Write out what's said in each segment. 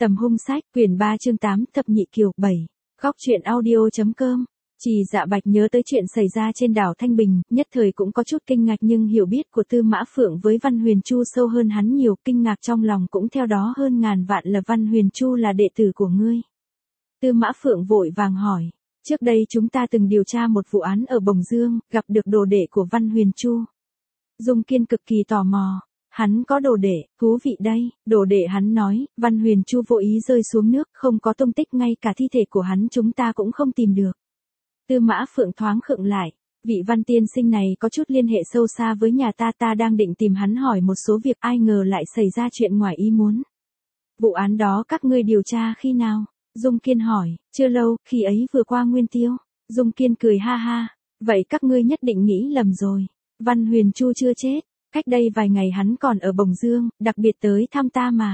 Tầm hung sách, quyển 3 chương 8, thập nhị kiều, 7. Góc truyện audio.com. Trì Dạ Bạch nhớ tới chuyện xảy ra trên đảo Thanh Bình, nhất thời cũng có chút kinh ngạc, nhưng hiểu biết của Tư Mã Phượng với Văn Huyền Chu sâu hơn hắn nhiều, kinh ngạc trong lòng cũng theo đó hơn ngàn vạn. Là Văn Huyền Chu là đệ tử của ngươi? Tư Mã Phượng vội vàng hỏi. Trước đây chúng ta từng điều tra một vụ án ở Bồng Dương, gặp được đồ đệ của Văn Huyền Chu. Dung Kiên cực kỳ tò mò. Hắn có đồ đệ, thú vị đây. Đồ đệ hắn nói, Văn Huyền Chu vô ý rơi xuống nước, không có tung tích, ngay cả thi thể của hắn chúng ta cũng không tìm được. Tư Mã Phượng thoáng khựng lại. Vị Văn tiên sinh này có chút liên hệ sâu xa với nhà ta đang định tìm hắn hỏi một số việc, ai ngờ lại xảy ra chuyện ngoài ý muốn. Vụ án đó các ngươi điều tra khi nào? Dung Kiên hỏi. Chưa lâu, khi ấy vừa qua Nguyên Tiêu. Dung Kiên cười ha ha. Vậy các ngươi nhất định nghĩ lầm rồi. Văn Huyền Chu chưa chết. Cách đây vài ngày hắn còn ở Bồng Dương, đặc biệt tới thăm ta mà.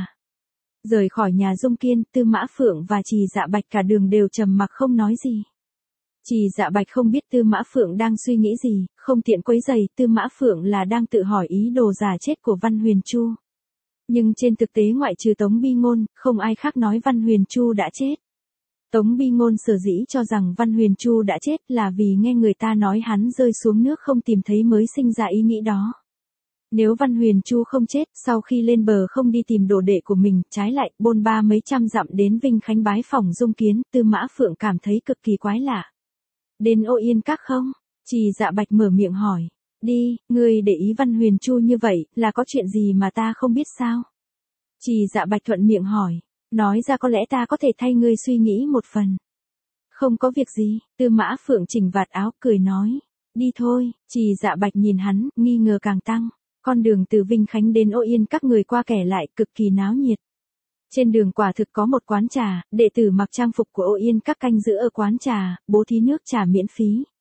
Rời khỏi nhà Dung Kiên, Tư Mã Phượng và Trì Dạ Bạch cả đường đều trầm mặc không nói gì. Trì Dạ Bạch không biết Tư Mã Phượng đang suy nghĩ gì, không tiện quấy rầy. Tư Mã Phượng là đang tự hỏi ý đồ giả chết của Văn Huyền Chu. Nhưng trên thực tế ngoại trừ Tống Bi Ngôn, không ai khác nói Văn Huyền Chu đã chết. Tống Bi Ngôn sở dĩ cho rằng Văn Huyền Chu đã chết là vì nghe người ta nói hắn rơi xuống nước không tìm thấy mới sinh ra ý nghĩ đó. Nếu Văn Huyền Chu không chết, sau khi lên bờ không đi tìm đồ đệ của mình, trái lại, bôn ba mấy trăm dặm đến Vinh Khánh bái phỏng Dung Kiến, Tư Mã Phượng cảm thấy cực kỳ quái lạ. Đến Ô Yên Các không? Trì Dạ Bạch mở miệng hỏi. Đi, ngươi để ý Văn Huyền Chu như vậy, là có chuyện gì mà ta không biết sao? Trì Dạ Bạch thuận miệng hỏi. Nói ra có lẽ ta có thể thay ngươi suy nghĩ một phần. Không có việc gì, Tư Mã Phượng chỉnh vạt áo, cười nói. Đi thôi. Trì Dạ Bạch nhìn hắn, nghi ngờ càng tăng. Con đường từ Vinh Khánh đến Ô Yên Các người qua kẻ lại, cực kỳ náo nhiệt. Trên đường quả thực có một quán trà, đệ tử mặc trang phục của Ô Yên Các canh giữ ở quán trà, bố thí nước trà miễn phí.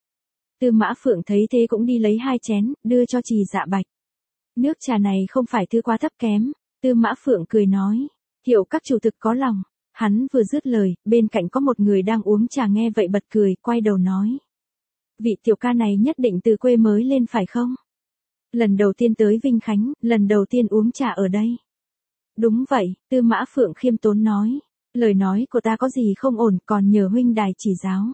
Tư Mã Phượng thấy thế cũng đi lấy 2 chén, đưa cho Trì Dạ Bạch. Nước trà này không phải thứ quá thấp kém. Tư Mã Phượng cười nói. Hiệu Các chủ thực có lòng. Hắn vừa dứt lời, bên cạnh có một người đang uống trà nghe vậy bật cười, quay đầu nói. Vị tiểu ca này nhất định từ quê mới lên phải không? Lần đầu tiên tới Vinh Khánh, lần đầu tiên uống trà ở đây. Đúng vậy, Tư Mã Phượng khiêm tốn nói. Lời nói của ta có gì không ổn, còn nhờ huynh đài chỉ giáo.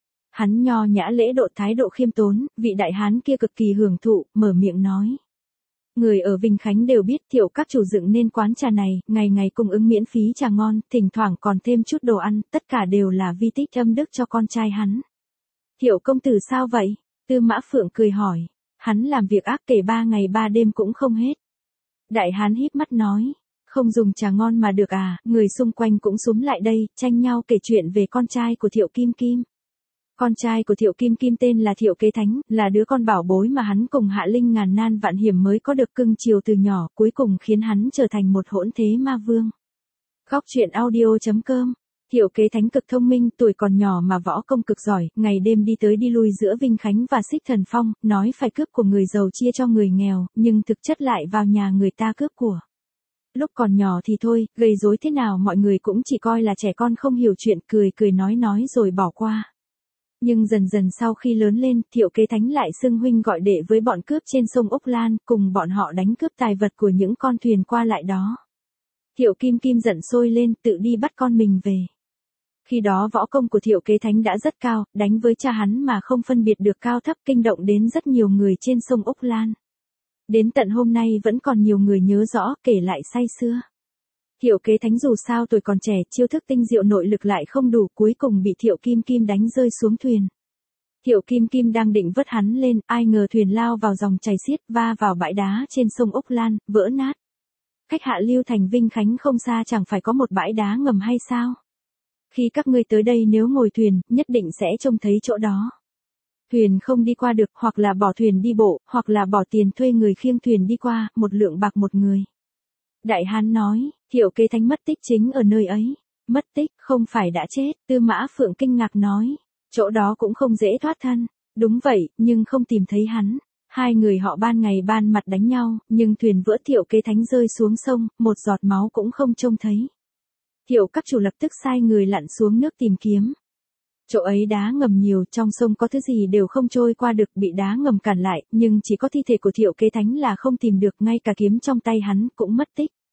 Hắn nho nhã lễ độ thái độ khiêm tốn, vị đại hán kia cực kỳ hưởng thụ, mở miệng nói. Người ở Vinh Khánh đều biết Thiệu Các chủ dựng nên quán trà này, ngày ngày cung ứng miễn phí trà ngon, thỉnh thoảng còn thêm chút đồ ăn, tất cả đều là vi tích âm đức cho con trai hắn. Thiệu công tử sao vậy? Tư Mã Phượng cười hỏi. Hắn làm việc ác kể 3 ngày 3 đêm cũng không hết. Đại hán híp mắt nói. Không dùng trà ngon mà được à? Người xung quanh cũng xúm lại đây, tranh nhau kể chuyện về con trai của Thiệu Kim Kim. Con trai của Thiệu Kim Kim tên là Thiệu Kế Thánh, là đứa con bảo bối mà hắn cùng Hạ Linh ngàn nan vạn hiểm mới có được cưng chiều từ nhỏ, cuối cùng khiến hắn trở thành một hỗn thế ma vương. Góc truyện audio.com. Thiệu Kế Thánh cực thông minh, tuổi còn nhỏ mà võ công cực giỏi, ngày đêm đi tới đi lui giữa Vinh Khánh và Xích Thần Phong, nói phải cướp của người giàu chia cho người nghèo, nhưng thực chất lại vào nhà người ta cướp của. Lúc còn nhỏ thì thôi, gây rối thế nào mọi người cũng chỉ coi là trẻ con không hiểu chuyện, cười cười nói rồi bỏ qua. Nhưng dần dần sau khi lớn lên, Thiệu Kế Thánh lại xưng huynh gọi đệ với bọn cướp trên sông Úc Lan, cùng bọn họ đánh cướp tài vật của những con thuyền qua lại đó. Thiệu Kim Kim giận sôi lên, tự đi bắt con mình về. Khi đó võ công của Thiệu Kế Thánh đã rất cao, đánh với cha hắn mà không phân biệt được cao thấp, kinh động đến rất nhiều người trên sông Úc Lan. Đến tận hôm nay vẫn còn nhiều người nhớ rõ, kể lại say sưa. Thiệu Kế Thánh dù sao tuổi còn trẻ, chiêu thức tinh diệu nội lực lại không đủ, cuối cùng bị Thiệu Kim Kim đánh rơi xuống thuyền. Thiệu Kim Kim đang định vớt hắn lên, ai ngờ thuyền lao vào dòng chảy xiết, va vào bãi đá trên sông Úc Lan, vỡ nát. Cách Hạ Lưu thành Vinh Khánh không xa chẳng phải có một bãi đá ngầm hay sao? Khi các ngươi tới đây nếu ngồi thuyền, nhất định sẽ trông thấy chỗ đó. Thuyền không đi qua được, hoặc là bỏ thuyền đi bộ, hoặc là bỏ tiền thuê người khiêng thuyền đi qua, 1 lượng bạc một người. Đại hán nói, Thiệu Kế Thánh mất tích chính ở nơi ấy. Mất tích, không phải đã chết. Tư Mã Phượng kinh ngạc nói. Chỗ đó cũng không dễ thoát thân. Đúng vậy, nhưng không tìm thấy hắn. Hai người họ ban ngày ban mặt đánh nhau, nhưng thuyền vỡ Thiệu Kế Thánh rơi xuống sông, một giọt máu cũng không trông thấy. Thiệu Các chủ lập tức sai người lặn xuống nước tìm kiếm. Chỗ ấy đá ngầm nhiều, trong sông có thứ gì đều không trôi qua được, bị đá ngầm cản lại, nhưng chỉ có thi thể của Thiệu Kế Thánh là không tìm được, ngay cả kiếm trong tay hắn cũng mất tích.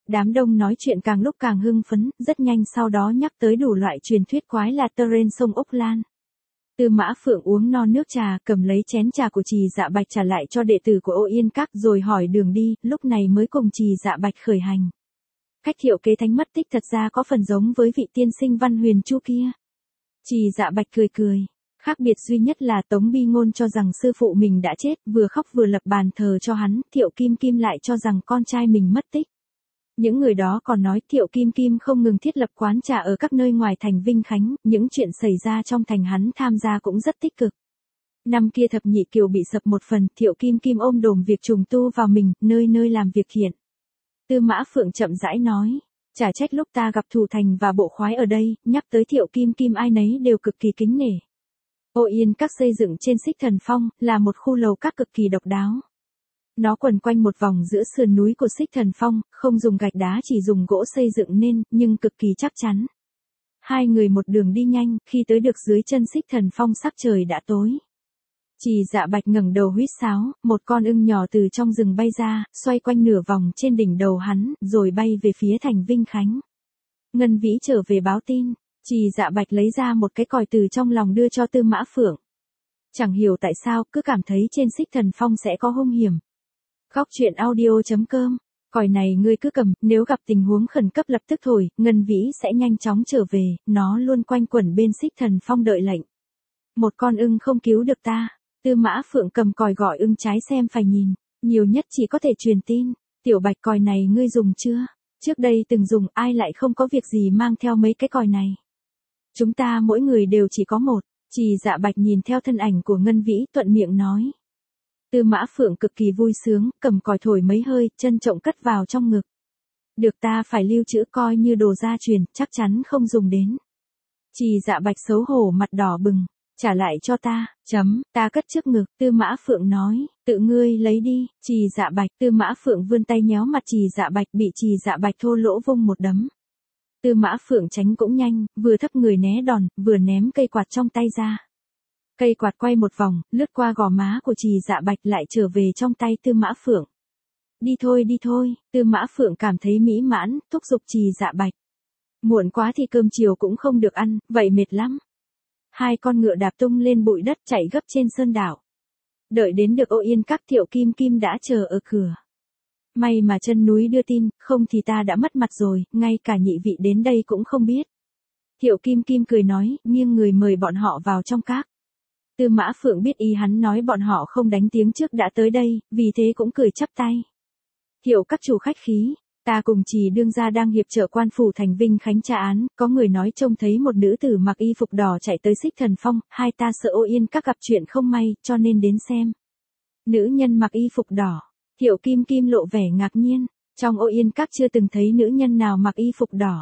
Đám đông nói chuyện càng lúc càng hưng phấn, rất nhanh sau đó nhắc tới đủ loại truyền thuyết quái là Teren sông Ốc Lan. Tư Mã Phượng uống no nước trà, cầm lấy chén trà của Trì Dạ Bạch trả lại cho đệ tử của Ô Yên Các rồi hỏi đường đi, lúc này mới cùng Trì Dạ Bạch khởi hành. Cách Thiệu Kế Thánh mất tích thật ra có phần giống với vị tiên sinh Văn Huyền Chu kia. Trì Dạ Bạch cười cười. Khác biệt duy nhất là Tống Bi Ngôn cho rằng sư phụ mình đã chết, vừa khóc vừa lập bàn thờ cho hắn, Thiệu Kim Kim lại cho rằng con trai mình mất tích. Những người đó còn nói Thiệu Kim Kim không ngừng thiết lập quán trà ở các nơi ngoài thành Vinh Khánh, những chuyện xảy ra trong thành hắn tham gia cũng rất tích cực. Năm kia Thập Nhị Kiều bị sập một phần, Thiệu Kim Kim ôm đồm việc trùng tu vào mình, nơi nơi làm việc thiện. Tư Mã Phượng chậm rãi nói, chả trách lúc ta gặp Thủ Thành và Bộ Khoái ở đây, nhắc tới Thiệu Kim Kim ai nấy đều cực kỳ kính nể. Ô Yên Các xây dựng trên Xích Thần Phong, là một khu lầu các cực kỳ độc đáo. Nó quần quanh một vòng giữa sườn núi của Xích Thần Phong, không dùng gạch đá chỉ dùng gỗ xây dựng nên, nhưng cực kỳ chắc chắn. Hai người một đường đi nhanh, khi tới được dưới chân Xích Thần Phong sắc trời đã tối. Trì Dạ Bạch ngẩng đầu huýt sáo, một con ưng nhỏ từ trong rừng bay ra, xoay quanh nửa vòng trên đỉnh đầu hắn, rồi bay về phía thành Vinh Khánh. Ngân Vĩ trở về báo tin, Trì Dạ Bạch lấy ra một cái còi từ trong lòng đưa cho Tư Mã Phượng. Chẳng hiểu tại sao, cứ cảm thấy trên Xích Thần Phong sẽ có hung hiểm. Góc truyện audio.com, còi này ngươi cứ cầm, nếu gặp tình huống khẩn cấp lập tức thổi, Ngân Vĩ sẽ nhanh chóng trở về, nó luôn quanh quẩn bên Xích Thần Phong đợi lệnh. Một con ưng không cứu được ta. Tư Mã Phượng cầm còi gọi ưng trái xem phải nhìn, nhiều nhất chỉ có thể truyền tin. Tiểu Bạch, còi này ngươi dùng chưa? Trước đây từng dùng, ai lại không có việc gì mang theo mấy cái còi này. Chúng ta mỗi người đều chỉ có một. Trì Dạ Bạch nhìn theo thân ảnh của Ngân Vĩ, thuận miệng nói. Tư Mã Phượng cực kỳ vui sướng, cầm còi thổi mấy hơi, trân trọng cất vào trong ngực. Được, ta phải lưu trữ coi như đồ gia truyền, chắc chắn không dùng đến. Trì Dạ Bạch xấu hổ mặt đỏ bừng. Trả lại cho ta, ta cất trước ngực, Tư Mã Phượng nói, tự ngươi lấy đi. Trì Dạ Bạch, Tư Mã Phượng vươn tay nhéo mặt Trì Dạ Bạch, bị Trì Dạ Bạch thô lỗ vung một đấm. Tư Mã Phượng tránh cũng nhanh, vừa thấp người né đòn, vừa ném cây quạt trong tay ra. Cây quạt quay một vòng, lướt qua gò má của Trì Dạ Bạch lại trở về trong tay Tư Mã Phượng. Đi thôi, Tư Mã Phượng cảm thấy mỹ mãn, thúc giục Trì Dạ Bạch. Muộn quá thì cơm chiều cũng không được ăn, vậy mệt lắm. Hai con ngựa đạp tung lên bụi đất chạy gấp trên sơn đảo. Đợi đến được Ô Yên Các, Thiệu Kim Kim đã chờ ở cửa. May mà chân núi đưa tin, không thì ta đã mất mặt rồi, ngay cả nhị vị đến đây cũng không biết. Thiệu Kim Kim cười nói, nghiêng người mời bọn họ vào trong các. Tư Mã Phượng biết ý hắn nói bọn họ không đánh tiếng trước đã tới đây, vì thế cũng cười chắp tay. Thiệu các chủ khách khí. Ta cùng Trì đương gia đang hiệp trợ quan phủ thành Vinh Khánh tra án, có người nói trông thấy một nữ tử mặc y phục đỏ chạy tới Xích Thần Phong, hai ta sợ Ô Yên Các gặp chuyện không may, cho nên đến xem. Nữ nhân mặc y phục đỏ. Thiệu Kim Kim lộ vẻ ngạc nhiên, trong Ô Yên Các chưa từng thấy nữ nhân nào mặc y phục đỏ.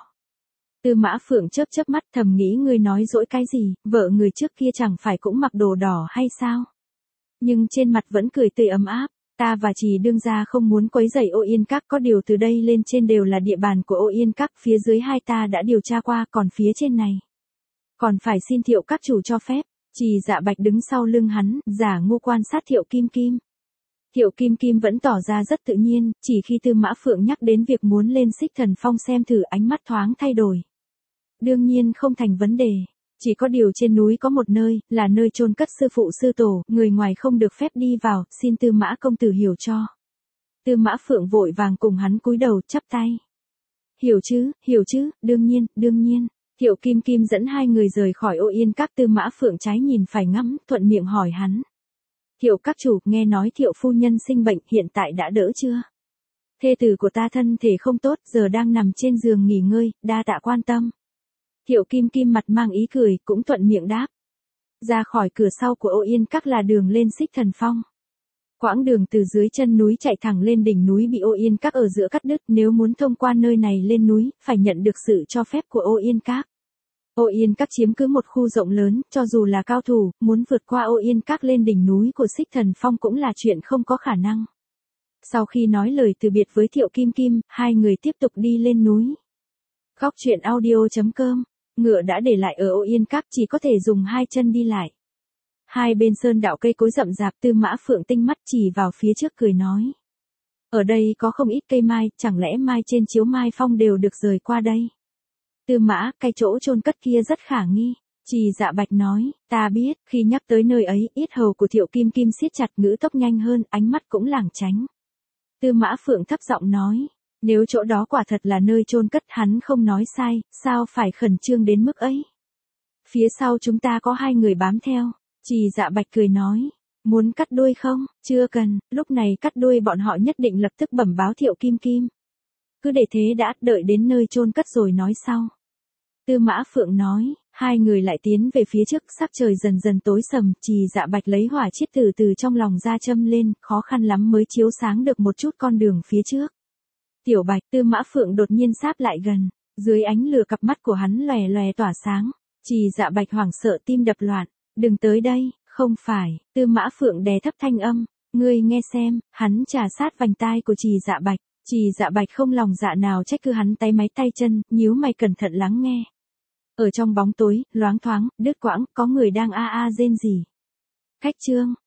Tư Mã Phượng chớp chớp mắt thầm nghĩ ngươi nói dỗi cái gì, vợ người trước kia chẳng phải cũng mặc đồ đỏ hay sao? Nhưng trên mặt vẫn cười tươi ấm áp. Ta và Trì đương gia không muốn quấy rầy Ô Yên Các, có điều từ đây lên trên đều là địa bàn của Ô Yên Các, phía dưới hai ta đã điều tra qua, còn phía trên này còn phải xin Thiệu các chủ cho phép. Trì Dạ Bạch đứng sau lưng hắn, giả ngu quan sát Thiệu Kim Kim. Thiệu Kim Kim vẫn tỏ ra rất tự nhiên, chỉ khi Tư Mã Phượng nhắc đến việc muốn lên Xích Thần Phong xem thử, ánh mắt thoáng thay đổi. Đương nhiên không thành vấn đề. Chỉ có điều trên núi có một nơi, là nơi chôn cất sư phụ sư tổ, người ngoài không được phép đi vào, xin Tư Mã công tử hiểu cho. Tư Mã Phượng vội vàng cùng hắn cúi đầu chắp tay. Hiểu chứ, đương nhiên. Thiệu Kim Kim dẫn hai người rời khỏi Ô Yên Các. Tư Mã Phượng trái nhìn phải ngắm, thuận miệng hỏi hắn. Thiệu các chủ, nghe nói Thiệu phu nhân sinh bệnh, hiện tại đã đỡ chưa? Thê tử của ta thân thể không tốt, giờ đang nằm trên giường nghỉ ngơi, đa tạ quan tâm. Thiệu Kim Kim mặt mang ý cười, cũng thuận miệng đáp. Ra khỏi cửa sau của Ô Yên Các là đường lên Xích Thần Phong. Quãng đường từ dưới chân núi chạy thẳng lên đỉnh núi bị Ô Yên Các ở giữa cắt đứt, nếu muốn thông qua nơi này lên núi, phải nhận được sự cho phép của Ô Yên Các. Ô Yên Các chiếm cứ một khu rộng lớn, cho dù là cao thủ, muốn vượt qua Ô Yên Các lên đỉnh núi của Xích Thần Phong cũng là chuyện không có khả năng. Sau khi nói lời từ biệt với Thiệu Kim Kim, hai người tiếp tục đi lên núi. Góc truyện audio.com, ngựa đã để lại ở Ô Yên Các, chỉ có thể dùng hai chân đi lại. Hai bên sơn đạo cây cối rậm rạp, Tư Mã Phượng tinh mắt chỉ vào phía trước cười nói. Ở đây có không ít cây mai, chẳng lẽ mai trên chiếu mai phong đều được rời qua đây? Tư Mã, cái chỗ chôn cất kia rất khả nghi. Trì Dạ Bạch nói, ta biết, khi nhắc tới nơi ấy, yết hầu của Thiệu Kim Kim siết chặt, ngữ tốc nhanh hơn, ánh mắt cũng lảng tránh. Tư Mã Phượng thấp giọng nói, nếu chỗ đó quả thật là nơi chôn cất, hắn không nói sai, sao phải khẩn trương đến mức ấy? Phía sau chúng ta có 2 người bám theo. Trì Dạ Bạch cười nói, muốn cắt đuôi không? Chưa cần, lúc này cắt đuôi bọn họ nhất định lập tức bẩm báo Thiệu Kim Kim. Cứ để thế đã, đợi đến nơi chôn cất rồi nói sau. Tư Mã Phượng nói, 2 người lại tiến về phía trước, sắc trời dần dần tối sầm, Trì Dạ Bạch lấy hỏa chiết từ trong lòng ra châm lên, khó khăn lắm mới chiếu sáng được một chút con đường phía trước. Tiểu Bạch, Tư Mã Phượng đột nhiên sáp lại gần, dưới ánh lửa cặp mắt của hắn lòe lòe tỏa sáng. Trì Dạ Bạch hoảng sợ tim đập loạn, đừng tới đây, không phải, Tư Mã Phượng đè thấp thanh âm, ngươi nghe xem, hắn trà sát vành tai của Trì Dạ Bạch. Trì Dạ Bạch không lòng dạ nào trách cứ hắn tay máy tay chân, nhíu mày cẩn thận lắng nghe. Ở trong bóng tối, loáng thoáng, đứt quãng, có người đang a a rên rỉ. Khách Trương,